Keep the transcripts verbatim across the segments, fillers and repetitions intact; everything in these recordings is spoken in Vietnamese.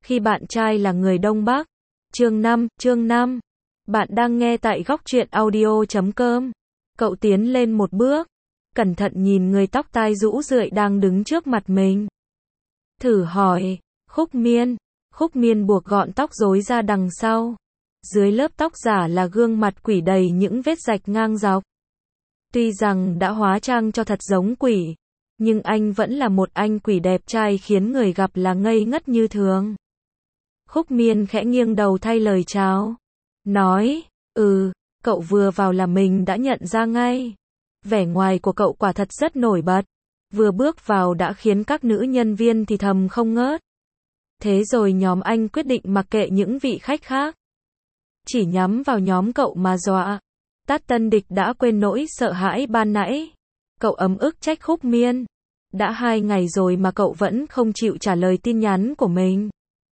Khi bạn trai là người Đông Bắc. Chương năm, chương năm. Bạn đang nghe tại góc truyện audio chấm com. Cậu tiến lên một bước, cẩn thận nhìn người tóc tai rũ rượi đang đứng trước mặt mình. Thử hỏi, Khúc Miên. Khúc Miên buộc gọn tóc rối ra đằng sau. Dưới lớp tóc giả là gương mặt quỷ đầy những vết rạch ngang dọc. Tuy rằng đã hóa trang cho thật giống quỷ, nhưng anh vẫn là một anh quỷ đẹp trai khiến người gặp là ngây ngất như thường. Khúc Miên khẽ nghiêng đầu thay lời chào. Nói, ừ, cậu vừa vào là mình đã nhận ra ngay. Vẻ ngoài của cậu quả thật rất nổi bật. Vừa bước vào đã khiến các nữ nhân viên thì thầm không ngớt. Thế rồi nhóm anh quyết định mặc kệ những vị khách khác. Chỉ nhắm vào nhóm cậu mà dọa. Tát Tân Địch đã quên nỗi sợ hãi ban nãy. Cậu ấm ức trách Khúc Miên. Đã hai ngày rồi mà cậu vẫn không chịu trả lời tin nhắn của mình.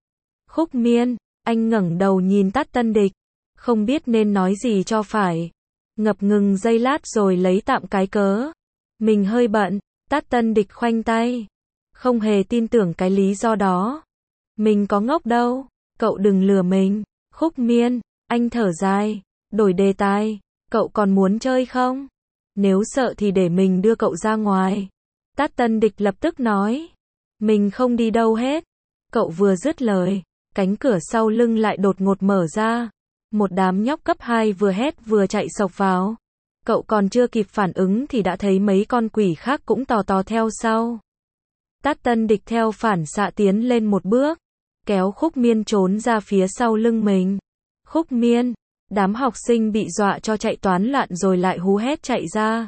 Khúc Miên, anh ngẩng đầu nhìn Tát Tân Địch. Không biết nên nói gì cho phải. Ngập ngừng giây lát rồi lấy tạm cái cớ. Mình hơi bận. Tát Tân Địch khoanh tay. Không hề tin tưởng cái lý do đó. Mình có ngốc đâu. Cậu đừng lừa mình. Khúc Miên, anh thở dài. Đổi đề tài. Cậu còn muốn chơi không? Nếu sợ thì để mình đưa cậu ra ngoài. Tát Tân Địch lập tức nói. Mình không đi đâu hết. Cậu vừa dứt lời, cánh cửa sau lưng lại đột ngột mở ra. Một đám nhóc cấp hai vừa hét vừa chạy xộc vào. Cậu còn chưa kịp phản ứng thì đã thấy mấy con quỷ khác cũng tò tò theo sau. Tát Tân Địch theo phản xạ tiến lên một bước, kéo Khúc Miên trốn ra phía sau lưng mình. Khúc Miên, đám học sinh bị dọa cho chạy toán loạn rồi lại hú hét chạy ra.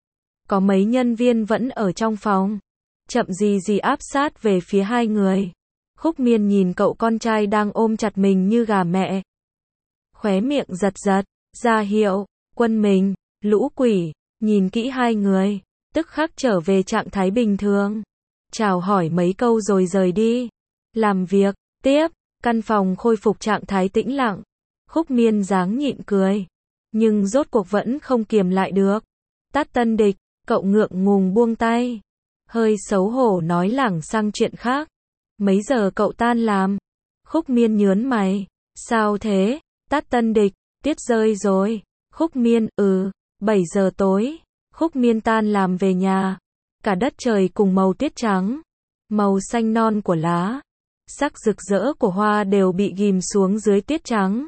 Có mấy nhân viên vẫn ở trong phòng, chậm gì gì áp sát về phía hai người. Khúc Miên nhìn cậu con trai đang ôm chặt mình như gà mẹ. Khóe miệng giật giật, ra hiệu, quân mình, lũ quỷ, nhìn kỹ hai người, tức khắc trở về trạng thái bình thường. Chào hỏi mấy câu rồi rời đi. Làm việc, tiếp, căn phòng khôi phục trạng thái tĩnh lặng. Khúc Miên dáng nhịn cười, nhưng rốt cuộc vẫn không kiềm lại được. Tát Tân Địch, cậu ngượng ngùng buông tay. Hơi xấu hổ nói lảng sang chuyện khác. Mấy giờ cậu tan làm? Khúc Miên nhớn mày. Sao thế? Tát Tân Địch, tiết rơi rồi. Khúc Miên, ừ, bảy giờ tối. Khúc Miên tan làm về nhà. Cả đất trời cùng màu tiết trắng. Màu xanh non của lá. Sắc rực rỡ của hoa đều bị ghim xuống dưới tiết trắng.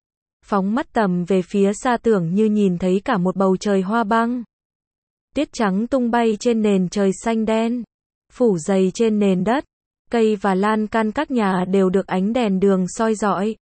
Phóng mắt tầm về phía xa tưởng như nhìn thấy cả một bầu trời hoa băng. Tiết trắng tung bay trên nền trời xanh đen. Phủ dày trên nền đất. Cây và lan can các nhà đều được ánh đèn đường soi rọi.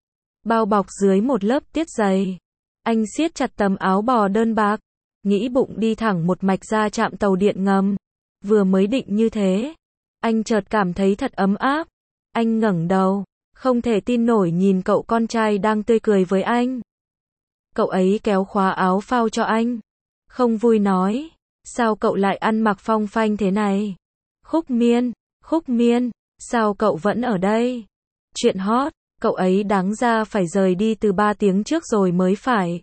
Bao bọc dưới một lớp tiết dày. Anh siết chặt tấm áo bò đơn bạc. Nghĩ bụng đi thẳng một mạch ra trạm tàu điện ngầm. Vừa mới định như thế, anh chợt cảm thấy thật ấm áp. Anh ngẩng đầu, không thể tin nổi nhìn cậu con trai đang tươi cười với anh. Cậu ấy kéo khóa áo phao cho anh. Không vui nói, sao cậu lại ăn mặc phong phanh thế này? Khúc Miên, Khúc Miên, sao cậu vẫn ở đây? Chuyện hot, cậu ấy đáng ra phải rời đi từ ba tiếng trước rồi mới phải.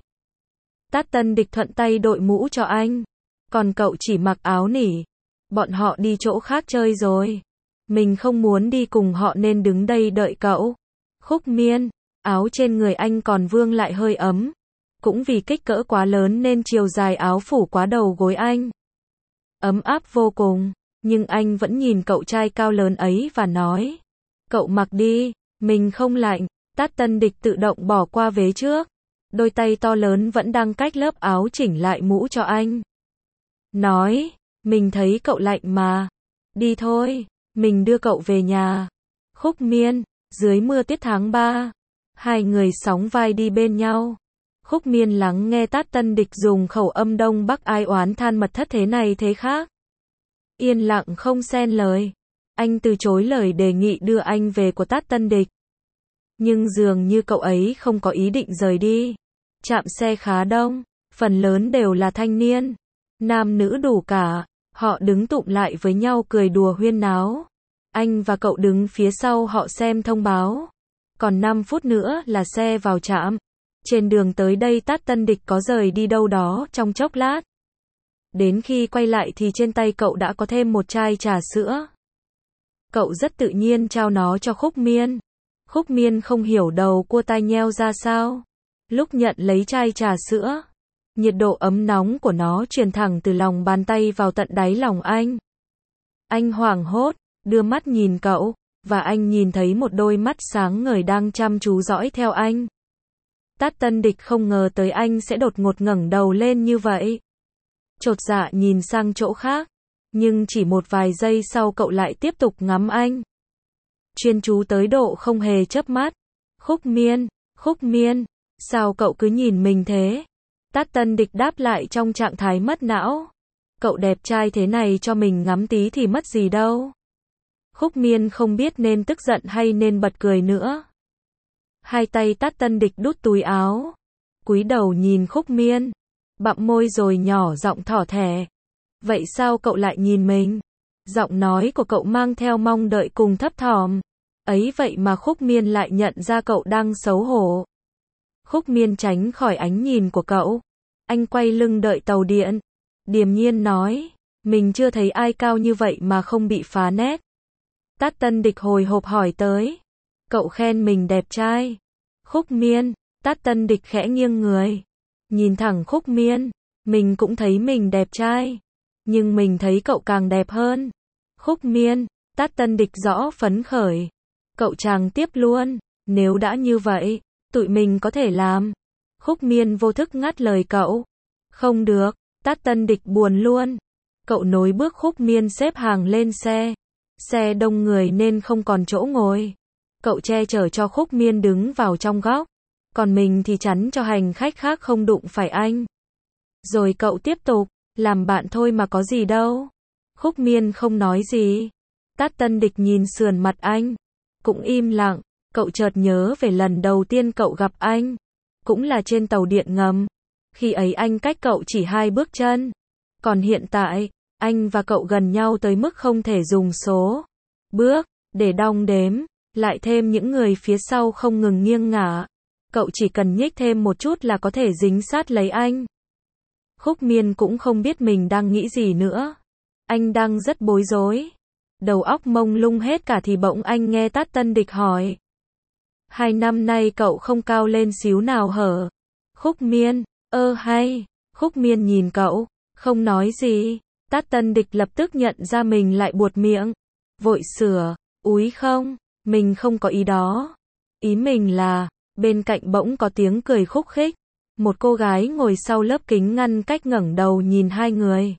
Tát Tân Địch thuận tay đội mũ cho anh. Còn cậu chỉ mặc áo nỉ. Bọn họ đi chỗ khác chơi rồi. Mình không muốn đi cùng họ nên đứng đây đợi cậu. Khúc Miên, áo trên người anh còn vương lại hơi ấm. Cũng vì kích cỡ quá lớn nên chiều dài áo phủ quá đầu gối anh. Ấm áp vô cùng, nhưng anh vẫn nhìn cậu trai cao lớn ấy và nói. Cậu mặc đi, mình không lạnh. Tát Tân Địch tự động bỏ qua vế trước. Đôi tay to lớn vẫn đang cách lớp áo chỉnh lại mũ cho anh. Nói, mình thấy cậu lạnh mà. Đi thôi, mình đưa cậu về nhà. Khúc Miên, dưới mưa tiết tháng ba. Hai người sóng vai đi bên nhau. Khúc Miên lắng nghe Tát Tân Địch dùng khẩu âm Đông Bắc ai oán than mật thất thế này thế khác. Yên lặng không xen lời. Anh từ chối lời đề nghị đưa anh về của Tát Tân Địch. Nhưng dường như cậu ấy không có ý định rời đi. Trạm xe khá đông, phần lớn đều là thanh niên. Nam nữ đủ cả, họ đứng tụm lại với nhau cười đùa huyên náo. Anh và cậu đứng phía sau họ xem thông báo. Còn năm phút nữa là xe vào trạm. Trên đường tới đây Tát Tân Địch có rời đi đâu đó trong chốc lát. Đến khi quay lại thì trên tay cậu đã có thêm một chai trà sữa. Cậu rất tự nhiên trao nó cho Khúc Miên. Khúc Miên không hiểu đầu cua tai nheo ra sao. Lúc nhận lấy chai trà sữa, nhiệt độ ấm nóng của nó truyền thẳng từ lòng bàn tay vào tận đáy lòng anh. Anh hoảng hốt, đưa mắt nhìn cậu, và anh nhìn thấy một đôi mắt sáng ngời đang chăm chú dõi theo anh. Tát Tân Địch không ngờ tới anh sẽ đột ngột ngẩng đầu lên như vậy. Chột dạ nhìn sang chỗ khác, nhưng chỉ một vài giây sau cậu lại tiếp tục ngắm anh. Chuyên chú tới độ không hề chớp mắt. Khúc Miên, Khúc Miên, sao cậu cứ nhìn mình thế? Tát Tân Địch đáp lại trong trạng thái mất não. Cậu đẹp trai thế này cho mình ngắm tí thì mất gì đâu. Khúc Miên không biết nên tức giận hay nên bật cười nữa. Hai tay Tát Tân Địch đút túi áo, cúi đầu nhìn Khúc Miên, bặm môi rồi nhỏ giọng thỏ thẻ. Vậy sao cậu lại nhìn mình? Giọng nói của cậu mang theo mong đợi cùng thấp thỏm. Ấy vậy mà Khúc Miên lại nhận ra cậu đang xấu hổ. Khúc Miên tránh khỏi ánh nhìn của cậu. Anh quay lưng đợi tàu điện. Điềm nhiên nói, mình chưa thấy ai cao như vậy mà không bị phá nét. Tát Tân Địch hồi hộp hỏi tới. Cậu khen mình đẹp trai. Khúc Miên, Tát Tân Địch khẽ nghiêng người. Nhìn thẳng Khúc Miên, mình cũng thấy mình đẹp trai. Nhưng mình thấy cậu càng đẹp hơn. Khúc Miên, Tát Tân Địch rõ phấn khởi. Cậu chàng tiếp luôn, nếu đã như vậy, tụi mình có thể làm. Khúc Miên vô thức ngắt lời cậu. Không được, Tát Tân Địch buồn luôn. Cậu nối bước Khúc Miên xếp hàng lên xe. Xe đông người nên không còn chỗ ngồi. Cậu che chở cho Khúc Miên đứng vào trong góc. Còn mình thì chắn cho hành khách khác không đụng phải anh. Rồi cậu tiếp tục, làm bạn thôi mà có gì đâu. Khúc Miên không nói gì. Tát Tân Địch nhìn sườn mặt anh. Cũng im lặng. Cậu chợt nhớ về lần đầu tiên cậu gặp anh. Cũng là trên tàu điện ngầm. Khi ấy anh cách cậu chỉ hai bước chân. Còn hiện tại, anh và cậu gần nhau tới mức không thể dùng số bước để đong đếm. Lại thêm những người phía sau không ngừng nghiêng ngả. Cậu chỉ cần nhích thêm một chút là có thể dính sát lấy anh. Khúc Miên cũng không biết mình đang nghĩ gì nữa. Anh đang rất bối rối. Đầu óc mông lung hết cả thì bỗng anh nghe Tát Tân Địch hỏi. Hai năm nay cậu không cao lên xíu nào hở? Khúc Miên, ơ hay. Khúc Miên nhìn cậu, không nói gì. Tát Tân Địch lập tức nhận ra mình lại buột miệng. Vội sửa, úi không, mình không có ý đó. Ý mình là, bên cạnh bỗng có tiếng cười khúc khích. Một cô gái ngồi sau lớp kính ngăn cách ngẩng đầu nhìn hai người.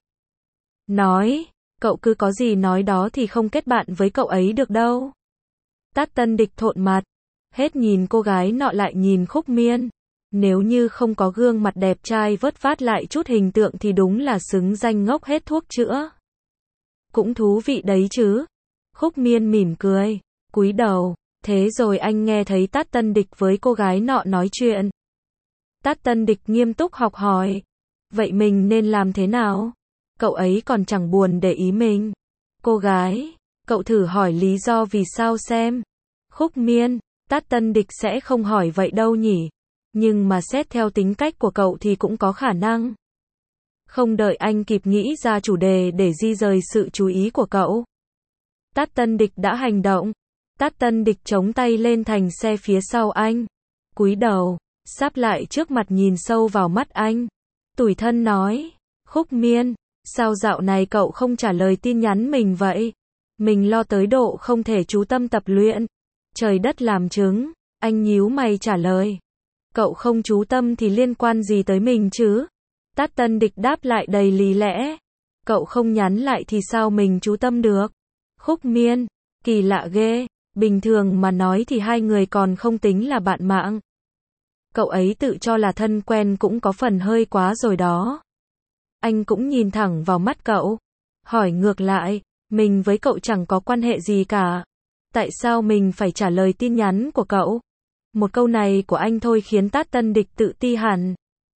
Nói, cậu cứ có gì nói đó thì không kết bạn với cậu ấy được đâu. Tát Tân Địch thộn mặt. Hết nhìn cô gái nọ lại nhìn Khúc Miên. Nếu như không có gương mặt đẹp trai vớt vát lại chút hình tượng thì đúng là xứng danh ngốc hết thuốc chữa. Cũng thú vị đấy chứ. Khúc Miên mỉm cười, cúi đầu. Thế rồi anh nghe thấy Tát Tân Địch với cô gái nọ nói chuyện. Tát Tân Địch nghiêm túc học hỏi. Vậy mình nên làm thế nào? Cậu ấy còn chẳng buồn để ý mình. Cô gái, cậu thử hỏi lý do vì sao xem. Khúc Miên, Tát Tân Địch sẽ không hỏi vậy đâu nhỉ. Nhưng mà xét theo tính cách của cậu thì cũng có khả năng. Không đợi anh kịp nghĩ ra chủ đề để di rời sự chú ý của cậu. Tát Tân Địch đã hành động. Tát Tân Địch chống tay lên thành xe phía sau anh. Cúi đầu, sáp lại trước mặt nhìn sâu vào mắt anh. Tủi thân nói, Khúc Miên, sao dạo này cậu không trả lời tin nhắn mình vậy? Mình lo tới độ không thể chú tâm tập luyện. Trời đất làm chứng, anh nhíu mày trả lời. Cậu không chú tâm thì liên quan gì tới mình chứ? Tát Tân Địch đáp lại đầy lý lẽ. Cậu không nhắn lại thì sao mình chú tâm được? Khúc Miên, kỳ lạ ghê, bình thường mà nói thì hai người còn không tính là bạn mạng. Cậu ấy tự cho là thân quen cũng có phần hơi quá rồi đó. Anh cũng nhìn thẳng vào mắt cậu. Hỏi ngược lại, mình với cậu chẳng có quan hệ gì cả. Tại sao mình phải trả lời tin nhắn của cậu? Một câu này của anh thôi khiến Tát Tân Địch tự ti hẳn.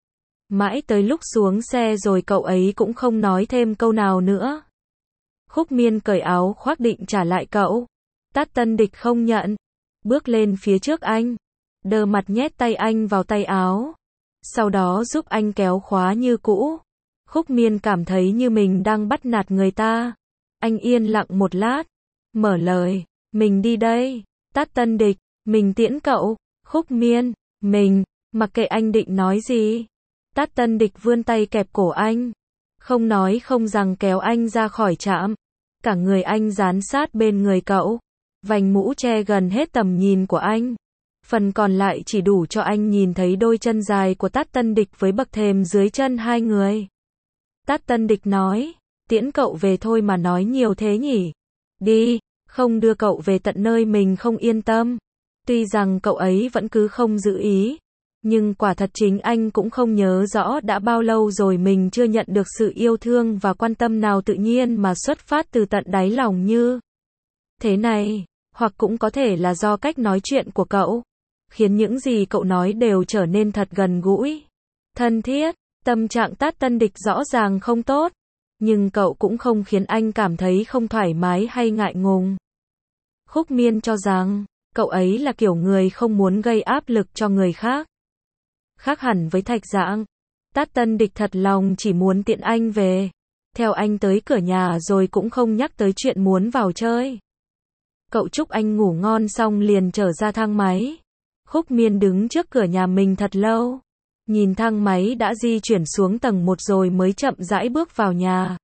Mãi tới lúc xuống xe rồi cậu ấy cũng không nói thêm câu nào nữa. Khúc Miên cởi áo khoác định trả lại cậu. Tát Tân Địch không nhận. Bước lên phía trước anh. Đờ mặt nhét tay anh vào tay áo. Sau đó giúp anh kéo khóa như cũ. Khúc Miên cảm thấy như mình đang bắt nạt người ta. Anh yên lặng một lát. mở lời, mình đi đây. Tát Tân Địch, mình tiễn cậu. Khúc Miên, mình, mặc kệ anh định nói gì. Tát Tân Địch vươn tay kẹp cổ anh. Không nói không rằng kéo anh ra khỏi trạm. Cả người anh dán sát bên người cậu. Vành mũ che gần hết tầm nhìn của anh. Phần còn lại chỉ đủ cho anh nhìn thấy đôi chân dài của Tát Tân Địch với bậc thềm dưới chân hai người. Tát Tân Địch nói, tiễn cậu về thôi mà nói nhiều thế nhỉ. Đi, không đưa cậu về tận nơi mình không yên tâm. Tuy rằng cậu ấy vẫn cứ không giữ ý, nhưng quả thật chính anh cũng không nhớ rõ đã bao lâu rồi mình chưa nhận được sự yêu thương và quan tâm nào tự nhiên mà xuất phát từ tận đáy lòng như thế này. Hoặc cũng có thể là do cách nói chuyện của cậu, khiến những gì cậu nói đều trở nên thật gần gũi, thân thiết. Tâm trạng Tát Tân Địch rõ ràng không tốt, nhưng cậu cũng không khiến anh cảm thấy không thoải mái hay ngại ngùng. Khúc Miên cho rằng, cậu ấy là kiểu người không muốn gây áp lực cho người khác. Khác hẳn với Thạch Dạng, Tát Tân Địch thật lòng chỉ muốn tiện anh về, theo anh tới cửa nhà rồi cũng không nhắc tới chuyện muốn vào chơi. Cậu chúc anh ngủ ngon xong liền trở ra thang máy. Khúc Miên đứng trước cửa nhà mình thật lâu, nhìn thang máy đã di chuyển xuống tầng một rồi mới chậm rãi bước vào nhà.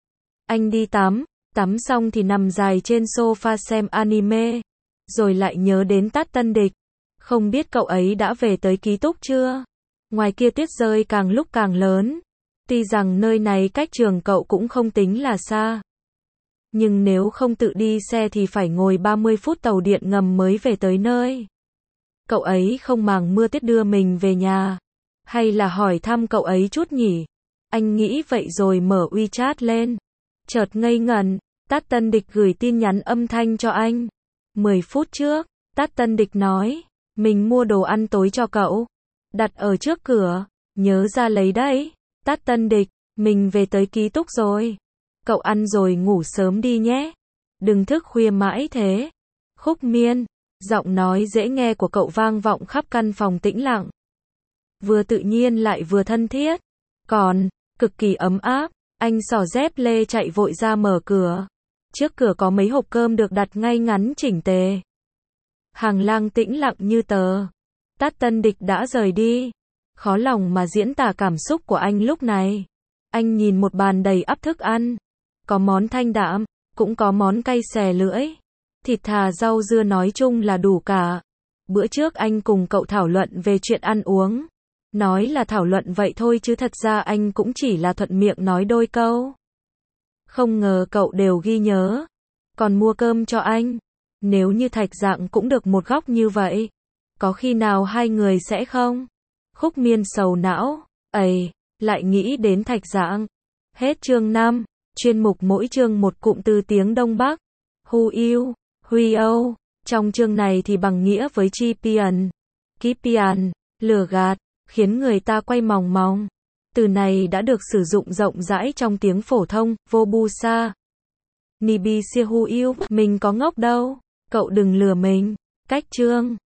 Anh đi tắm, tắm xong thì nằm dài trên sofa xem anime, rồi lại nhớ đến Tát Tân Địch. Không biết cậu ấy đã về tới ký túc chưa? Ngoài kia tuyết rơi càng lúc càng lớn. Tuy rằng nơi này cách trường cậu cũng không tính là xa, nhưng nếu không tự đi xe thì phải ngồi ba mươi phút tàu điện ngầm mới về tới nơi. Cậu ấy không màng mưa tuyết đưa mình về nhà, hay là hỏi thăm cậu ấy chút nhỉ? Anh nghĩ vậy rồi mở WeChat lên. Chợt ngây ngẩn, Tát Tân Địch gửi tin nhắn âm thanh cho anh. mười phút trước, Tát Tân Địch nói, mình mua đồ ăn tối cho cậu, đặt ở trước cửa, nhớ ra lấy đấy. Tát Tân Địch, mình về tới ký túc rồi. Cậu ăn rồi ngủ sớm đi nhé. Đừng thức khuya mãi thế. Khúc Miên, giọng nói dễ nghe của cậu vang vọng khắp căn phòng tĩnh lặng. Vừa tự nhiên lại vừa thân thiết. Còn, cực kỳ ấm áp. Anh xỏ dép lê chạy vội ra mở cửa. Trước cửa có mấy hộp cơm được đặt ngay ngắn chỉnh tề. Hàng lang tĩnh lặng như tờ. Tát Tân Địch đã rời đi. Khó lòng mà diễn tả cảm xúc của anh lúc này. Anh nhìn một bàn đầy ắp thức ăn. Có món thanh đạm, cũng có món cay xè lưỡi. Thịt thà rau dưa nói chung là đủ cả. Bữa trước anh cùng cậu thảo luận về chuyện ăn uống. Nói là thảo luận vậy thôi chứ thật ra anh cũng chỉ là thuận miệng nói đôi câu. Không ngờ cậu đều ghi nhớ. Còn mua cơm cho anh. Nếu như Thạch Dạng cũng được một góc như vậy, có khi nào hai người sẽ không? Khúc Miên sầu não. Ây, lại nghĩ đến Thạch Dạng. Hết chương năm. Chuyên mục mỗi chương một cụm từ tiếng Đông Bắc. Who yêu, Huy Âu. Trong chương này thì bằng nghĩa với Chipian, Kipian, lừa gạt, khiến người ta quay mòng mòng. Từ này đã được sử dụng rộng rãi trong tiếng phổ thông, Vobusa. Nibi Sihu yêu, mình có ngốc đâu, cậu đừng lừa mình. Cách chương.